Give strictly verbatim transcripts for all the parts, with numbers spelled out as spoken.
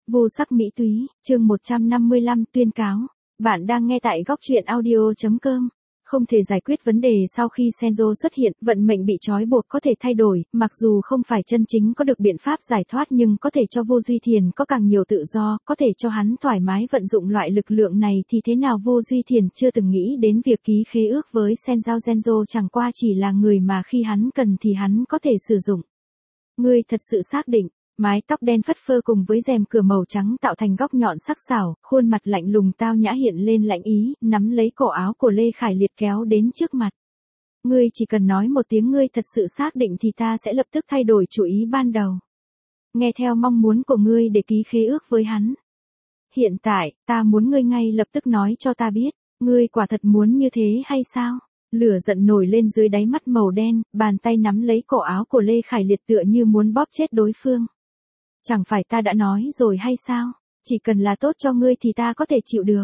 Vô sắc mỹ túy, chương một trăm năm mươi lăm tuyên cáo. Bạn đang nghe tại góc truyện audio.com. Không thể giải quyết vấn đề sau khi Senzo xuất hiện, vận mệnh bị trói buộc có thể thay đổi, mặc dù không phải chân chính có được biện pháp giải thoát nhưng có thể cho Vô Duy Thiền có càng nhiều tự do, có thể cho hắn thoải mái vận dụng loại lực lượng này thì thế nào Vô Duy Thiền chưa từng nghĩ đến việc ký khế ước với Senzo. Senzo chẳng qua chỉ là người mà khi hắn cần thì hắn có thể sử dụng. Ngươi thật sự xác định. Mái tóc đen phất phơ cùng với rèm cửa màu trắng tạo thành góc nhọn sắc sảo, khuôn mặt lạnh lùng tao nhã hiện lên lạnh ý, nắm lấy cổ áo của Lê Khải Liệt kéo đến trước mặt. Ngươi chỉ cần nói một tiếng ngươi thật sự xác định thì ta sẽ lập tức thay đổi chủ ý ban đầu. Nghe theo mong muốn của ngươi để ký khế ước với hắn. Hiện tại, ta muốn ngươi ngay lập tức nói cho ta biết, ngươi quả thật muốn như thế hay sao? Lửa giận nổi lên dưới đáy mắt màu đen, bàn tay nắm lấy cổ áo của Lê Khải Liệt tựa như muốn bóp chết đối phương. Chẳng phải ta đã nói rồi hay sao, chỉ cần là tốt cho ngươi thì ta có thể chịu được.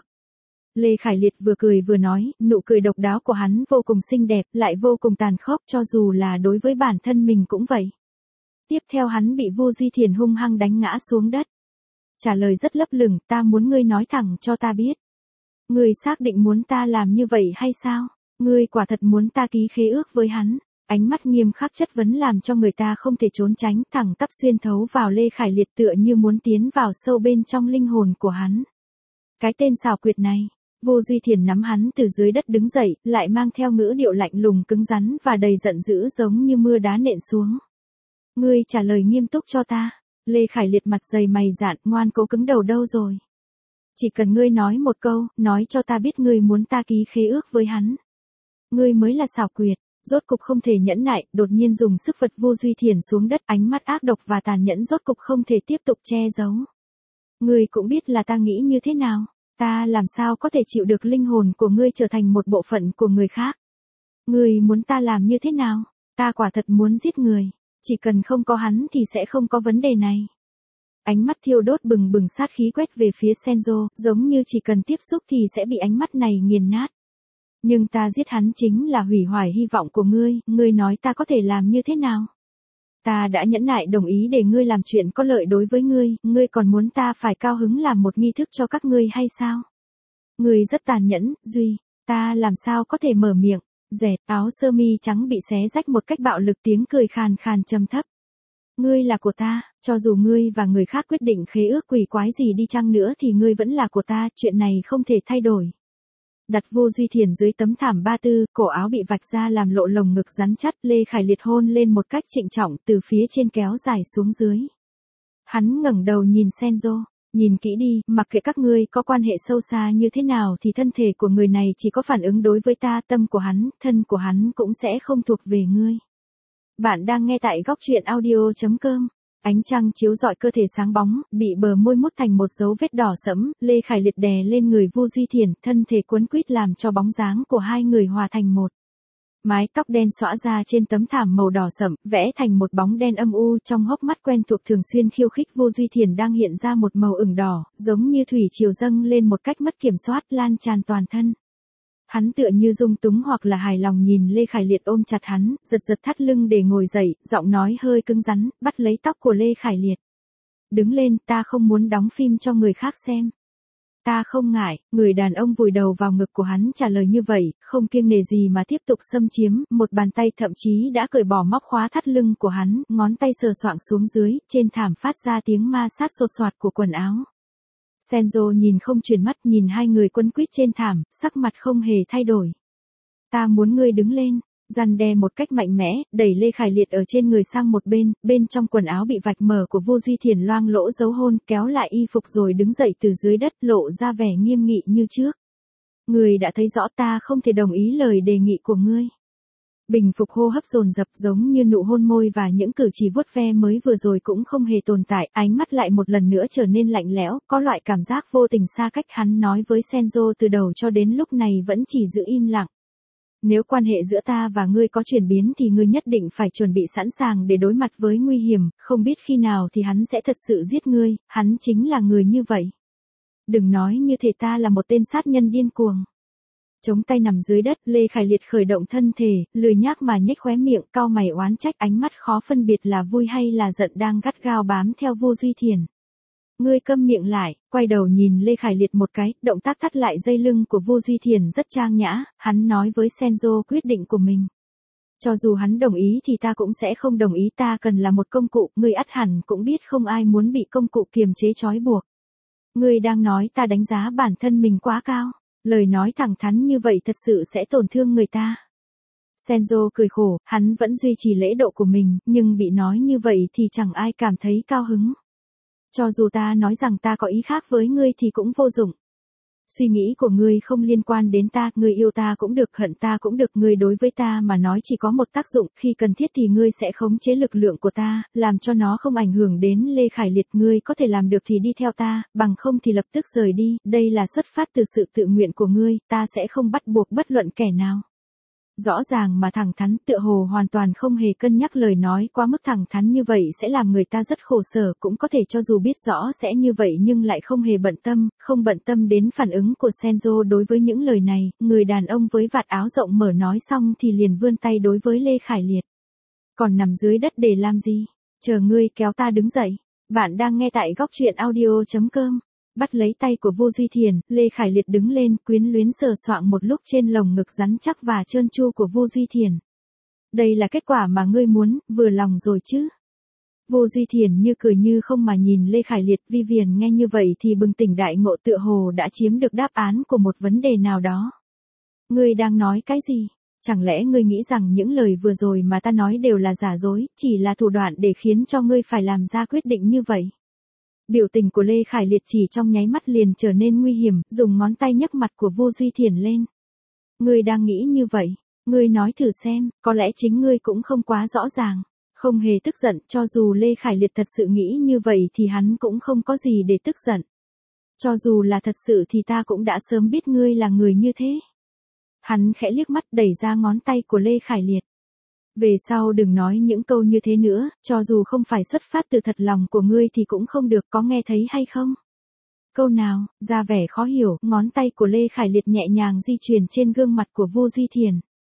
Lê Khải Liệt vừa cười vừa nói, nụ cười độc đáo của hắn vô cùng xinh đẹp, lại vô cùng tàn khốc cho dù là đối với bản thân mình cũng vậy. Tiếp theo hắn bị Vô Duy Thiền hung hăng đánh ngã xuống đất. Trả lời rất lấp lửng, ta muốn ngươi nói thẳng cho ta biết. Ngươi xác định muốn ta làm như vậy hay sao? Ngươi quả thật muốn ta ký khế ước với hắn. Ánh mắt nghiêm khắc chất vấn làm cho người ta không thể trốn tránh, thẳng tắp xuyên thấu vào Lê Khải Liệt tựa như muốn tiến vào sâu bên trong linh hồn của hắn. Cái tên xảo quyệt này, Vô Duy Thiền nắm hắn từ dưới đất đứng dậy, lại mang theo ngữ điệu lạnh lùng cứng rắn và đầy giận dữ giống như mưa đá nện xuống. Ngươi trả lời nghiêm túc cho ta. Lê Khải Liệt mặt dày mày dạn, ngoan cố cứng đầu đâu rồi. Chỉ cần ngươi nói một câu, nói cho ta biết ngươi muốn ta ký khế ước với hắn. Ngươi mới là xảo quyệt. Rốt cục không thể nhẫn nại, đột nhiên dùng sức vật Vô Duy Thiền xuống đất, ánh mắt ác độc và tàn nhẫn rốt cục không thể tiếp tục che giấu. Ngươi cũng biết là ta nghĩ như thế nào, ta làm sao có thể chịu được linh hồn của ngươi trở thành một bộ phận của người khác. Ngươi muốn ta làm như thế nào, ta quả thật muốn giết người, chỉ cần không có hắn thì sẽ không có vấn đề này. Ánh mắt thiêu đốt bừng bừng sát khí quét về phía Senzo, giống như chỉ cần tiếp xúc thì sẽ bị ánh mắt này nghiền nát. Nhưng ta giết hắn chính là hủy hoại hy vọng của ngươi, ngươi nói ta có thể làm như thế nào? Ta đã nhẫn nại đồng ý để ngươi làm chuyện có lợi đối với ngươi, ngươi còn muốn ta phải cao hứng làm một nghi thức cho các ngươi hay sao? Ngươi rất tàn nhẫn, Duy, ta làm sao có thể mở miệng, dẹt, áo sơ mi trắng bị xé rách một cách bạo lực tiếng cười khàn khàn trầm thấp. Ngươi là của ta, cho dù ngươi và người khác quyết định khế ước quỷ quái gì đi chăng nữa thì ngươi vẫn là của ta, chuyện này không thể thay đổi. Đặt Vô Duy Thiền dưới tấm thảm ba tư, cổ áo bị vạch ra làm lộ lồng ngực rắn chắc, Lê Khải Liệt hôn lên một cách trịnh trọng từ phía trên kéo dài xuống dưới. Hắn ngẩng đầu nhìn Senzo, nhìn kỹ đi, mặc kệ các ngươi có quan hệ sâu xa như thế nào thì thân thể của người này chỉ có phản ứng đối với ta, tâm của hắn, thân của hắn cũng sẽ không thuộc về ngươi. Bạn đang nghe tại góc truyện audio.com. Ánh trăng chiếu rọi cơ thể sáng bóng, bị bờ môi mút thành một dấu vết đỏ sẫm, Lê Khải Liệt đè lên người Vô Duy Thiền, thân thể quấn quýt làm cho bóng dáng của hai người hòa thành một. Mái tóc đen xõa ra trên tấm thảm màu đỏ sẫm, vẽ thành một bóng đen âm u, trong hốc mắt quen thuộc thường xuyên khiêu khích Vô Duy Thiền đang hiện ra một màu ửng đỏ, giống như thủy triều dâng lên một cách mất kiểm soát lan tràn toàn thân. Hắn tựa như dung túng hoặc là hài lòng nhìn Lê Khải Liệt ôm chặt hắn, giật giật thắt lưng để ngồi dậy, giọng nói hơi cứng rắn, bắt lấy tóc của Lê Khải Liệt. Đứng lên, ta không muốn đóng phim cho người khác xem. Ta không ngại, người đàn ông vùi đầu vào ngực của hắn trả lời như vậy, không kiêng nể gì mà tiếp tục xâm chiếm, một bàn tay thậm chí đã cởi bỏ móc khóa thắt lưng của hắn, ngón tay sờ soạng xuống dưới, trên thảm phát ra tiếng ma sát sột soạt của quần áo. Senzo nhìn không chuyển mắt nhìn hai người quấn quýt trên thảm, sắc mặt không hề thay đổi. Ta muốn ngươi đứng lên, răn đe một cách mạnh mẽ, đẩy Lê Khải Liệt ở trên người sang một bên, bên trong quần áo bị vạch mở của Vô Duy Thiền loang lỗ dấu hôn, kéo lại y phục rồi đứng dậy từ dưới đất, lộ ra vẻ nghiêm nghị như trước. Ngươi đã thấy rõ ta không thể đồng ý lời đề nghị của ngươi. Bình phục hô hấp dồn dập giống như nụ hôn môi và những cử chỉ vuốt ve mới vừa rồi cũng không hề tồn tại, ánh mắt lại một lần nữa trở nên lạnh lẽo, có loại cảm giác vô tình xa cách. Hắn nói với Senzo từ đầu cho đến lúc này vẫn chỉ giữ im lặng. Nếu quan hệ giữa ta và ngươi có chuyển biến thì ngươi nhất định phải chuẩn bị sẵn sàng để đối mặt với nguy hiểm, không biết khi nào thì hắn sẽ thật sự giết ngươi, hắn chính là người như vậy. Đừng nói như thể ta là một tên sát nhân điên cuồng. Chống tay nằm dưới đất, Lê Khải Liệt khởi động thân thể, lười nhác mà nhếch khóe miệng, cau mày oán trách, ánh mắt khó phân biệt là vui hay là giận đang gắt gao bám theo Vô Duy Thiền. Ngươi câm miệng lại, quay đầu nhìn Lê Khải Liệt một cái, động tác thắt lại dây lưng của Vô Duy Thiền rất trang nhã, hắn nói với Senzo quyết định của mình. Cho dù hắn đồng ý thì ta cũng sẽ không đồng ý, ta cần là một công cụ, ngươi ắt hẳn cũng biết không ai muốn bị công cụ kiềm chế trói buộc. Ngươi đang nói ta đánh giá bản thân mình quá cao, lời nói thẳng thắn như vậy thật sự sẽ tổn thương người ta. Senzo cười khổ, hắn vẫn duy trì lễ độ của mình, nhưng bị nói như vậy thì chẳng ai cảm thấy cao hứng. Cho dù ta nói rằng ta có ý khác với ngươi thì cũng vô dụng. Suy nghĩ của ngươi không liên quan đến ta, ngươi yêu ta cũng được, hận ta cũng được, ngươi đối với ta mà nói chỉ có một tác dụng, khi cần thiết thì ngươi sẽ khống chế lực lượng của ta, làm cho nó không ảnh hưởng đến Lê Khải Liệt, ngươi có thể làm được thì đi theo ta, bằng không thì lập tức rời đi, đây là xuất phát từ sự tự nguyện của ngươi, ta sẽ không bắt buộc bất luận kẻ nào. Rõ ràng mà thẳng thắn, tựa hồ hoàn toàn không hề cân nhắc, lời nói quá mức thẳng thắn như vậy sẽ làm người ta rất khổ sở, cũng có thể cho dù biết rõ sẽ như vậy nhưng lại không hề bận tâm, không bận tâm đến phản ứng của Senzo đối với những lời này, người đàn ông với vạt áo rộng mở nói xong thì liền vươn tay đối với Lê Khải Liệt. Còn nằm dưới đất để làm gì? Chờ ngươi kéo ta đứng dậy. Bạn đang nghe tại góc truyện audio chấm com. Bắt lấy tay của Vô Duy Thiền, Lê Khải Liệt đứng lên, quyến luyến sờ soạng một lúc trên lồng ngực rắn chắc và trơn tru của Vô Duy Thiền. Đây là kết quả mà ngươi muốn, vừa lòng rồi chứ? Vô Duy Thiền như cười như không mà nhìn Lê Khải Liệt, Vivian nghe như vậy thì bừng tỉnh đại ngộ, tựa hồ đã chiếm được đáp án của một vấn đề nào đó. Ngươi đang nói cái gì? Chẳng lẽ ngươi nghĩ rằng những lời vừa rồi mà ta nói đều là giả dối, chỉ là thủ đoạn để khiến cho ngươi phải làm ra quyết định như vậy? Biểu tình của Lê Khải Liệt chỉ trong nháy mắt liền trở nên nguy hiểm, dùng ngón tay nhấc mặt của Vô Duy Thiền lên. Ngươi đang nghĩ như vậy, ngươi nói thử xem, có lẽ chính ngươi cũng không quá rõ ràng. Không hề tức giận, cho dù Lê Khải Liệt thật sự nghĩ như vậy thì hắn cũng không có gì để tức giận. Cho dù là thật sự thì ta cũng đã sớm biết ngươi là người như thế. Hắn khẽ liếc mắt đẩy ra ngón tay của Lê Khải Liệt. Về sau đừng nói những câu như thế nữa, cho dù không phải xuất phát từ thật lòng của ngươi thì cũng không được, có nghe thấy hay không? Câu nào? Ra vẻ khó hiểu, ngón tay của Lê Khải Liệt nhẹ nhàng di chuyển trên gương mặt của Vô Duy Thiền.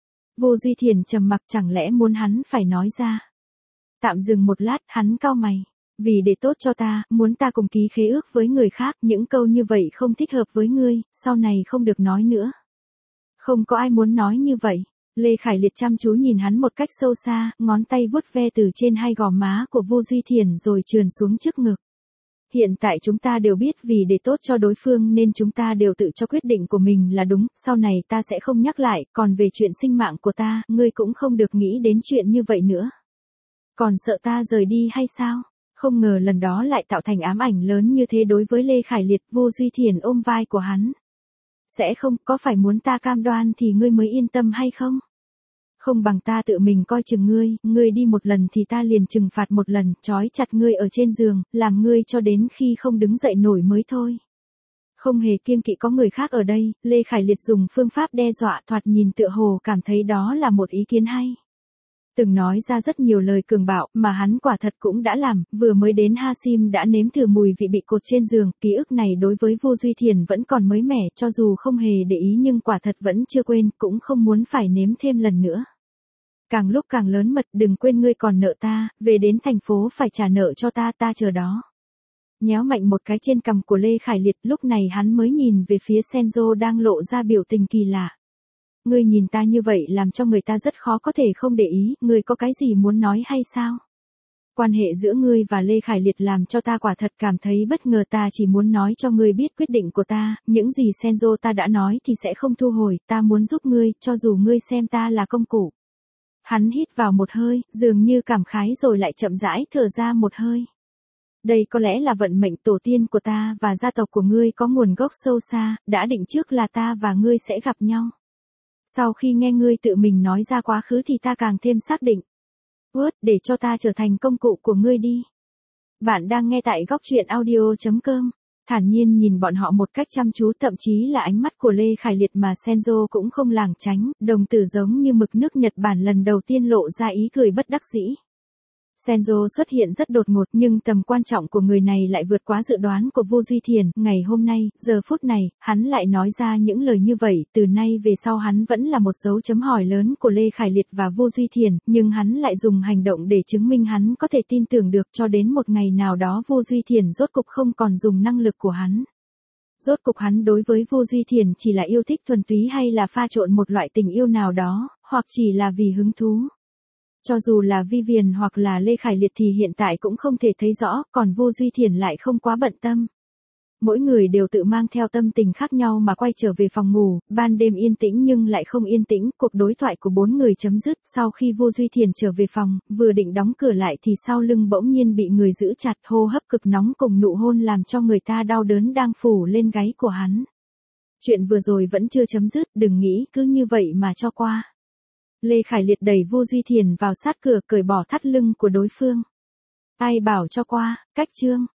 Vô Duy Thiền trầm mặc, chẳng lẽ muốn hắn phải nói ra? Tạm dừng một lát, hắn cau mày. Vì để tốt cho ta, muốn ta cùng ký khế ước với người khác, những câu như vậy không thích hợp với ngươi, sau này không được nói nữa. Không có ai muốn nói như vậy. Lê Khải Liệt chăm chú nhìn hắn một cách sâu xa, ngón tay vuốt ve từ trên hai gò má của Vô Duy Thiền rồi trườn xuống trước ngực. Hiện tại chúng ta đều biết vì để tốt cho đối phương nên chúng ta đều tự cho quyết định của mình là đúng, sau này ta sẽ không nhắc lại, còn về chuyện sinh mạng của ta, ngươi cũng không được nghĩ đến chuyện như vậy nữa. Còn sợ ta rời đi hay sao? Không ngờ lần đó lại tạo thành ám ảnh lớn như thế đối với Lê Khải Liệt. Vô Duy Thiền ôm vai của hắn. Sẽ không, có phải muốn ta cam đoan thì ngươi mới yên tâm hay không? Không bằng ta tự mình coi chừng ngươi, ngươi đi một lần thì ta liền trừng phạt một lần, trói chặt ngươi ở trên giường, làm ngươi cho đến khi không đứng dậy nổi mới thôi. Không hề kiêng kỵ có người khác ở đây, Lê Khải Liệt dùng phương pháp đe dọa, thoạt nhìn tựa hồ cảm thấy đó là một ý kiến hay. Từng nói ra rất nhiều lời cường bạo, mà hắn quả thật cũng đã làm, vừa mới đến Hasim đã nếm thử mùi vị bị cột trên giường, ký ức này đối với Vô Duy Thiền vẫn còn mới mẻ, cho dù không hề để ý nhưng quả thật vẫn chưa quên, cũng không muốn phải nếm thêm lần nữa. Càng lúc càng lớn mật, đừng quên ngươi còn nợ ta, về đến thành phố phải trả nợ cho ta, ta chờ đó. Nhéo mạnh một cái trên cằm của Lê Khải Liệt, lúc này hắn mới nhìn về phía Senzo đang lộ ra biểu tình kỳ lạ. Ngươi nhìn ta như vậy làm cho người ta rất khó có thể không để ý, ngươi có cái gì muốn nói hay sao? Quan hệ giữa ngươi và Lê Khải Liệt làm cho ta quả thật cảm thấy bất ngờ, ta chỉ muốn nói cho ngươi biết quyết định của ta, những gì Senzo ta đã nói thì sẽ không thu hồi, ta muốn giúp ngươi, cho dù ngươi xem ta là công cụ. Hắn hít vào một hơi, dường như cảm khái rồi lại chậm rãi thở ra một hơi. Đây có lẽ là vận mệnh, tổ tiên của ta và gia tộc của ngươi có nguồn gốc sâu xa, đã định trước là ta và ngươi sẽ gặp nhau. Sau khi nghe ngươi tự mình nói ra quá khứ thì ta càng thêm xác định. Uất, để cho ta trở thành công cụ của ngươi đi. Bạn đang nghe tại góc truyện audio chấm com. Thản nhiên nhìn bọn họ một cách chăm chú, thậm chí là ánh mắt của Lê Khải Liệt mà Senzo cũng không lảng tránh, đồng tử giống như mực nước Nhật Bản lần đầu tiên lộ ra ý cười bất đắc dĩ. Senzo xuất hiện rất đột ngột nhưng tầm quan trọng của người này lại vượt quá dự đoán của Vô Duy Thiền. Ngày hôm nay, giờ phút này, hắn lại nói ra những lời như vậy. Từ nay về sau hắn vẫn là một dấu chấm hỏi lớn của Lê Khải Liệt và Vô Duy Thiền, nhưng hắn lại dùng hành động để chứng minh hắn có thể tin tưởng được, cho đến một ngày nào đó Vô Duy Thiền rốt cục không còn dùng năng lực của hắn. Rốt cục hắn đối với Vô Duy Thiền chỉ là yêu thích thuần túy hay là pha trộn một loại tình yêu nào đó, hoặc chỉ là vì hứng thú. Cho dù là Vivian hoặc là Lê Khải Liệt thì hiện tại cũng không thể thấy rõ, còn Vô Duy Thiền lại không quá bận tâm. Mỗi người đều tự mang theo tâm tình khác nhau mà quay trở về phòng ngủ, ban đêm yên tĩnh nhưng lại không yên tĩnh, cuộc đối thoại của bốn người chấm dứt. Sau khi Vô Duy Thiền trở về phòng, vừa định đóng cửa lại thì sau lưng bỗng nhiên bị người giữ chặt, hô hấp cực nóng cùng nụ hôn làm cho người ta đau đớn đang phủ lên gáy của hắn. Chuyện vừa rồi vẫn chưa chấm dứt, đừng nghĩ cứ như vậy mà cho qua. Lê Khải Liệt đẩy Vô Duy Thiền vào sát cửa, cởi bỏ thắt lưng của đối phương. Ai bảo cho qua, cách chương.